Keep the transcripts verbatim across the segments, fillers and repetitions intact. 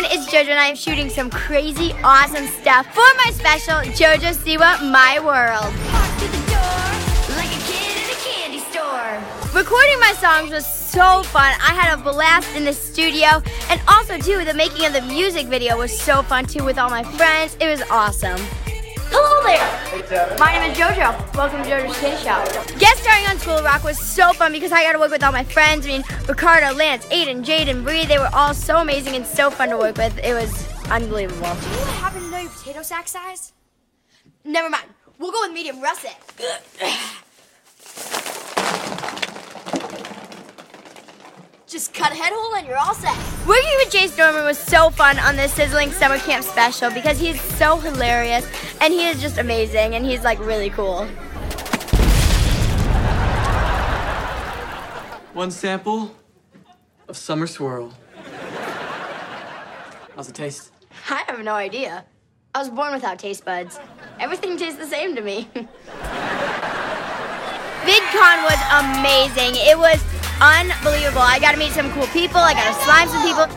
everyone, it's JoJo and I am shooting some crazy awesome stuff for my special JoJo Siwa My World. Recording my songs was so fun. I had a blast in the studio, and also too, the making of the music video was so fun too with all my friends. It was awesome. Hello there! Hey, Tevin. My name is JoJo. Welcome to JoJo's Kid Show. Guest starring on School Rock was so fun because I got to work with all my friends. I mean, Ricardo, Lance, Aiden, Jaden, Bree, they were all so amazing and so fun to work with. It was unbelievable. Do you happen to know your potato sack size? Never mind. We'll go with medium russet. Just cut a head hole and you're all set. Working with Jace Norman was so fun on this Sizzling Summer Camp special because he's so hilarious and he is just amazing and he's like really cool. One sample of Summer Swirl. How's it taste? I have no idea. I was born without taste buds. Everything tastes the same to me. VidCon was amazing. It was unbelievable. I got to meet some cool people. I got to slime some people.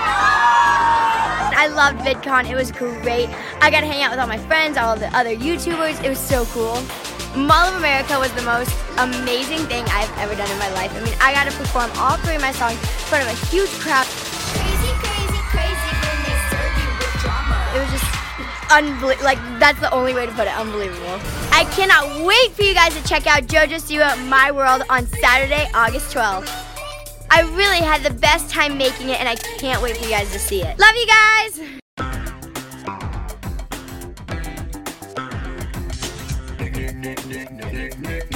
I loved VidCon. It was great. I got to hang out with all my friends, all the other YouTubers. It was so cool. Mall of America was the most amazing thing I've ever done in my life. I mean, I got to perform all three of my songs in front of a huge crowd. Crazy, crazy, crazy when they serve you with drama. It was just unbelievable. Like, that's the only way to put it. Unbelievable. I cannot wait for you guys to check out JoJo Siwa My World on Saturday, August twelfth. I really had the best time making it, and I can't wait for you guys to see it. Love you guys!